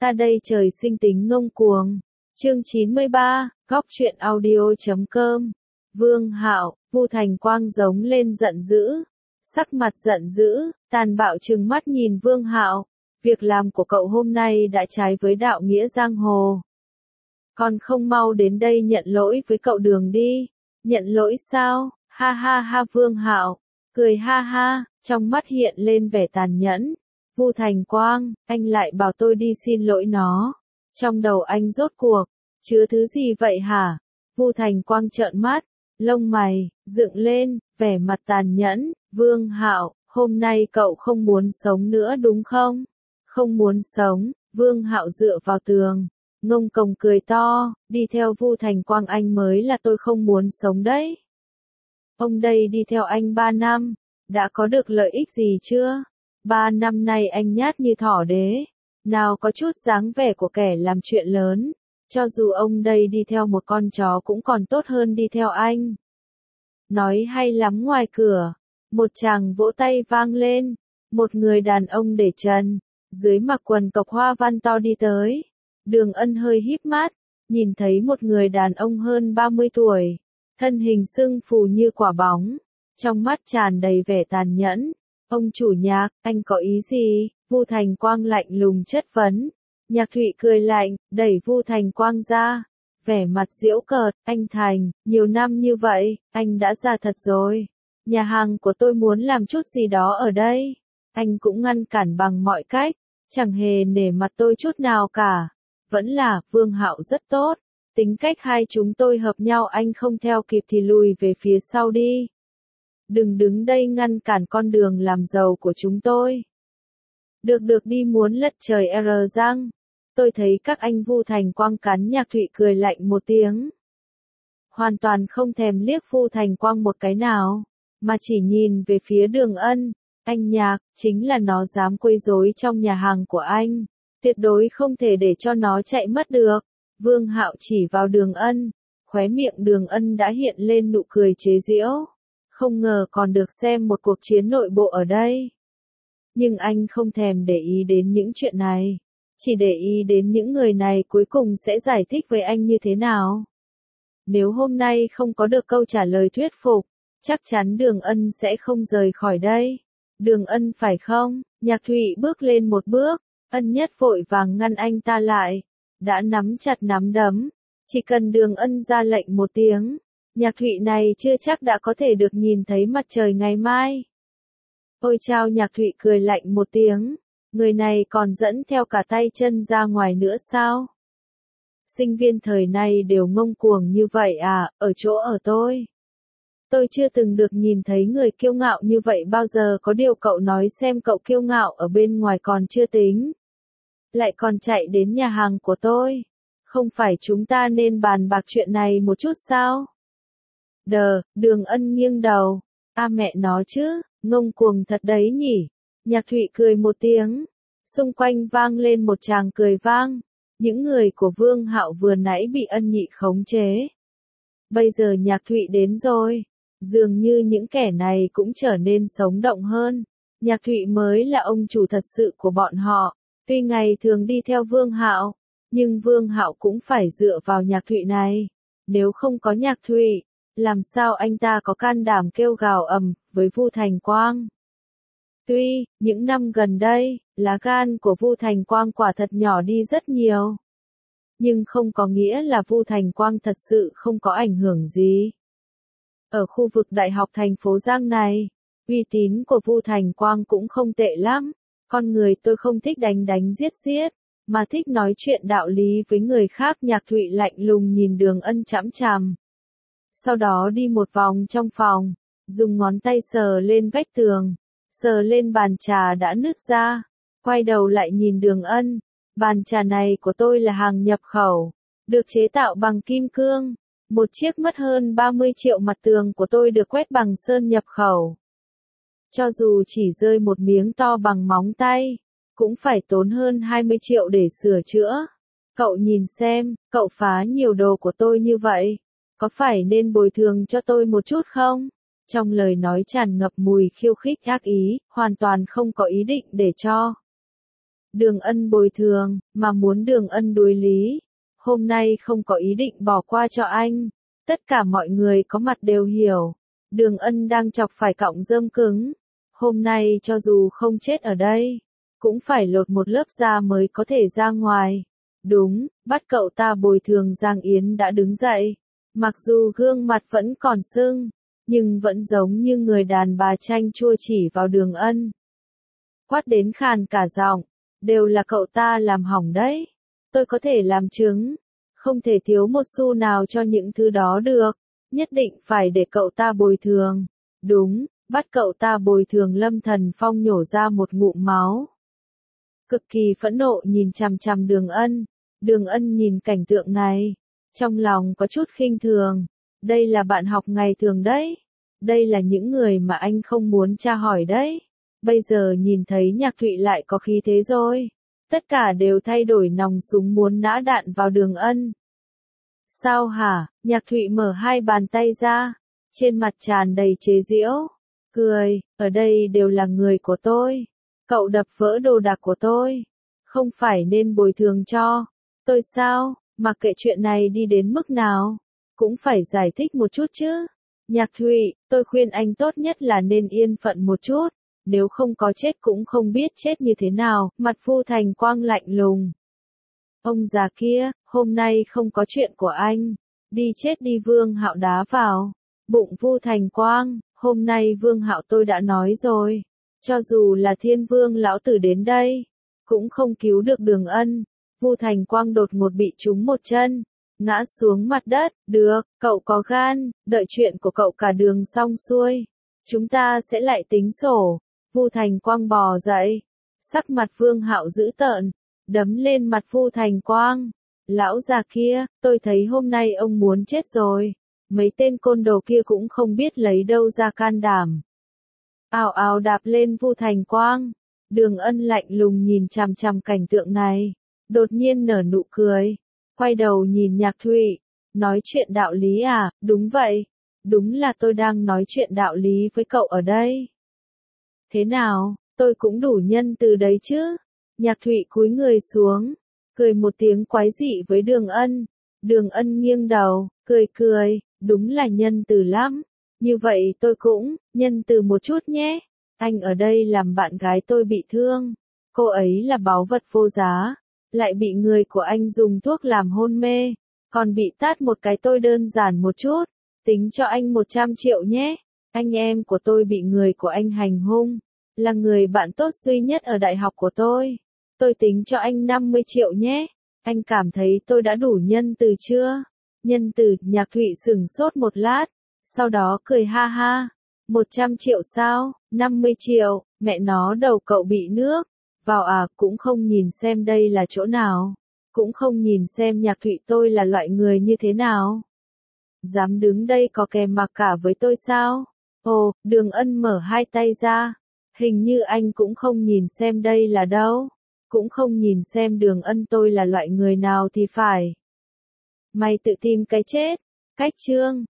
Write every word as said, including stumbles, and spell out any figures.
Ta đây trời sinh tính ngông cuồng. Chương chín mươi ba, góc truyện audio chấm com. Vương Hạo, Vu Thành Quang giống lên giận dữ. Sắc mặt giận dữ, tàn bạo trừng mắt nhìn Vương Hạo. Việc làm của cậu hôm nay đã trái với đạo nghĩa giang hồ. Còn không mau đến đây nhận lỗi với cậu Đường đi. Nhận lỗi sao? Ha ha ha Vương Hạo. Cười ha ha, trong mắt hiện lên vẻ tàn nhẫn. Vu Thành Quang, anh lại bảo tôi đi xin lỗi nó. Trong đầu anh rốt cuộc, chứa thứ gì vậy hả? Vu Thành Quang trợn mắt, lông mày dựng lên, vẻ mặt tàn nhẫn. Vương Hạo, hôm nay cậu không muốn sống nữa đúng không? Không muốn sống. Vương Hạo dựa vào tường, ngông cồng cười to, đi theo Vu Thành Quang anh mới là tôi không muốn sống đấy. Ông đây đi theo anh ba năm, đã có được lợi ích gì chưa? Ba năm nay anh nhát như thỏ đế, nào có chút dáng vẻ của kẻ làm chuyện lớn, cho dù ông đây đi theo một con chó cũng còn tốt hơn đi theo anh. Nói hay lắm ngoài cửa, một chàng vỗ tay vang lên, một người đàn ông để trần, dưới mặc quần cộc hoa văn to đi tới. Đường Ân hơi híp mắt, nhìn thấy một người đàn ông hơn ba mươi tuổi, thân hình sưng phù như quả bóng, trong mắt tràn đầy vẻ tàn nhẫn. Ông chủ nhạc, anh có ý gì? Vu Thành Quang lạnh lùng chất vấn. Nhạc Thụy cười lạnh, đẩy Vu Thành Quang ra, vẻ mặt giễu cợt. Anh Thành, nhiều năm như vậy, anh đã già thật rồi. Nhà hàng của tôi muốn làm chút gì đó ở đây, anh cũng ngăn cản bằng mọi cách, chẳng hề nể mặt tôi chút nào cả. Vẫn là, Vương Hạo rất tốt, tính cách hai chúng tôi hợp nhau, anh không theo kịp thì lùi về phía sau đi. Đừng đứng đây ngăn cản con đường làm giàu của chúng tôi. Được được đi muốn lật trời R răng. Tôi thấy các anh. Vu Thành Quang cắn. Nhạc Thụy cười lạnh một tiếng, hoàn toàn không thèm liếc Vu Thành Quang một cái nào, mà chỉ nhìn về phía Đường Ân. Anh Nhạc, chính là nó dám quấy rối trong nhà hàng của anh, tuyệt đối không thể để cho nó chạy mất được. Vương Hạo chỉ vào Đường Ân, khóe miệng Đường Ân đã hiện lên nụ cười chế giễu. Không ngờ còn được xem một cuộc chiến nội bộ ở đây. Nhưng anh không thèm để ý đến những chuyện này, chỉ để ý đến những người này cuối cùng sẽ giải thích với anh như thế nào. Nếu hôm nay không có được câu trả lời thuyết phục, chắc chắn Đường Ân sẽ không rời khỏi đây. Đường Ân phải không? Nhạc Thụy bước lên một bước, Ân Nhất vội vàng ngăn anh ta lại, đã nắm chặt nắm đấm. Chỉ cần Đường Ân ra lệnh một tiếng, Nhạc Thụy này chưa chắc đã có thể được nhìn thấy mặt trời ngày mai. Ôi chao, Nhạc Thụy cười lạnh một tiếng, người này còn dẫn theo cả tay chân ra ngoài nữa sao? Sinh viên thời này đều ngông cuồng như vậy à? Ở chỗ ở tôi, tôi chưa từng được nhìn thấy người kiêu ngạo như vậy bao giờ. Có điều cậu nói xem, cậu kiêu ngạo ở bên ngoài còn chưa tính, lại còn chạy đến nhà hàng của tôi. Không phải chúng ta nên bàn bạc chuyện này một chút sao? Đờ, Đường Ân nghiêng đầu. A mẹ nó chứ, ngông cuồng thật đấy nhỉ. Nhạc Thụy cười một tiếng, xung quanh vang lên một tràng cười vang. Những người của Vương Hạo vừa nãy bị Ân Nhị khống chế, bây giờ Nhạc Thụy đến rồi, dường như những kẻ này cũng trở nên sống động hơn. Nhạc Thụy mới là ông chủ thật sự của bọn họ. Tuy ngày thường đi theo Vương Hạo, nhưng Vương Hạo cũng phải dựa vào Nhạc Thụy này. Nếu không có Nhạc Thụy, làm sao anh ta có can đảm kêu gào ầm với Vu Thành Quang? Tuy, những năm gần đây, lá gan của Vu Thành Quang quả thật nhỏ đi rất nhiều, nhưng không có nghĩa là Vu Thành Quang thật sự không có ảnh hưởng gì. Ở khu vực Đại học thành phố Giang này, uy tín của Vu Thành Quang cũng không tệ lắm. Con người tôi không thích đánh đánh giết giết, mà thích nói chuyện đạo lý với người khác. Nhạc Thụy lạnh lùng nhìn Đường Ân chằm chằm, sau đó đi một vòng trong phòng, dùng ngón tay sờ lên vách tường, sờ lên bàn trà đã nứt ra, quay đầu lại nhìn Đường Ân. Bàn trà này của tôi là hàng nhập khẩu, được chế tạo bằng kim cương. Một chiếc mất hơn ba mươi triệu, mặt tường của tôi được quét bằng sơn nhập khẩu. Cho dù chỉ rơi một miếng to bằng móng tay, cũng phải tốn hơn hai mươi triệu để sửa chữa. Cậu nhìn xem, cậu phá nhiều đồ của tôi như vậy, có phải nên bồi thường cho tôi một chút không? Trong lời nói tràn ngập mùi khiêu khích ác ý, hoàn toàn không có ý định để cho Đường Ân bồi thường, mà muốn Đường Ân đối lý. Hôm nay không có ý định bỏ qua cho anh. Tất cả mọi người có mặt đều hiểu. Đường Ân đang chọc phải cọng rơm cứng. Hôm nay cho dù không chết ở đây, cũng phải lột một lớp da mới có thể ra ngoài. Đúng, bắt cậu ta bồi thường. Giang Yến đã đứng dậy. Mặc dù gương mặt vẫn còn sưng, nhưng vẫn giống như người đàn bà chanh chua chỉ vào Đường Ân. Quát đến khàn cả giọng, đều là cậu ta làm hỏng đấy. Tôi có thể làm chứng, không thể thiếu một xu nào cho những thứ đó được, nhất định phải để cậu ta bồi thường. Đúng, bắt cậu ta bồi thường. Lâm Thần Phong nhổ ra một ngụm máu. Cực kỳ phẫn nộ nhìn chằm chằm Đường Ân. Đường Ân nhìn cảnh tượng này, trong lòng có chút khinh thường. Đây là bạn học ngày thường đấy. Đây là những người mà anh không muốn tra hỏi đấy. Bây giờ nhìn thấy Nhạc Thụy lại có khí thế rồi. Tất cả đều thay đổi nòng súng muốn nã đạn vào Đường Ân. Sao hả? Nhạc Thụy mở hai bàn tay ra, trên mặt tràn đầy chế giễu. Cười, ở đây đều là người của tôi. Cậu đập vỡ đồ đạc của tôi. Không phải nên bồi thường cho tôi sao? Mặc kệ chuyện này đi đến mức nào, cũng phải giải thích một chút chứ. Nhạc Thụy, tôi khuyên anh tốt nhất là nên yên phận một chút. Nếu không có chết cũng không biết chết như thế nào. Mặt Vu Thành Quang lạnh lùng. Ông già kia, hôm nay không có chuyện của anh. Đi chết đi. Vương Hạo đá vào bụng Vu Thành Quang. Hôm nay Vương Hạo tôi đã nói rồi. Cho dù là Thiên Vương lão tử đến đây, cũng không cứu được Đường Ân. Vu Thành Quang đột ngột bị trúng một chân, ngã xuống mặt đất. Được, cậu có gan, đợi chuyện của cậu cả đường xong xuôi, chúng ta sẽ lại tính sổ. Vu Thành Quang bò dậy, sắc mặt Vương Hạo dữ tợn, đấm lên mặt Vu Thành Quang. Lão già kia, tôi thấy hôm nay ông muốn chết rồi. Mấy tên côn đồ kia cũng không biết lấy đâu ra can đảm. Ào ào đạp lên Vu Thành Quang. Đường Ân lạnh lùng nhìn chằm chằm cảnh tượng này, đột nhiên nở nụ cười, quay đầu nhìn Nhạc Thụy, nói chuyện đạo lý à? Đúng vậy, đúng là tôi đang nói chuyện đạo lý với cậu ở đây. Thế nào, tôi cũng đủ nhân từ đấy chứ? Nhạc Thụy cúi người xuống, cười một tiếng quái dị với Đường Ân. Đường Ân nghiêng đầu, cười cười, đúng là nhân từ lắm. Như vậy tôi cũng, nhân từ một chút nhé. Anh ở đây làm bạn gái tôi bị thương. Cô ấy là báu vật vô giá, lại bị người của anh dùng thuốc làm hôn mê, còn bị tát một cái. Tôi đơn giản một chút, tính cho anh một trăm triệu nhé. Anh em của tôi bị người của anh hành hung, là người bạn tốt duy nhất ở đại học của tôi. Tôi tính cho anh năm mươi triệu nhé. Anh cảm thấy tôi đã đủ nhân từ chưa? Nhân từ. Nhạc Thụy sửng sốt một lát, sau đó cười ha ha. một trăm triệu sao? năm mươi triệu, mẹ nó đầu cậu bị nước vào à? Cũng không nhìn xem đây là chỗ nào, cũng không nhìn xem Nhạc Thụy tôi là loại người như thế nào. Dám đứng đây có kè mặc cả với tôi sao? Ồ, Đường Ân mở hai tay ra. Hình như anh cũng không nhìn xem đây là đâu. Cũng không nhìn xem Đường Ân tôi là loại người nào thì phải. Mày tự tìm cái chết. Cách chương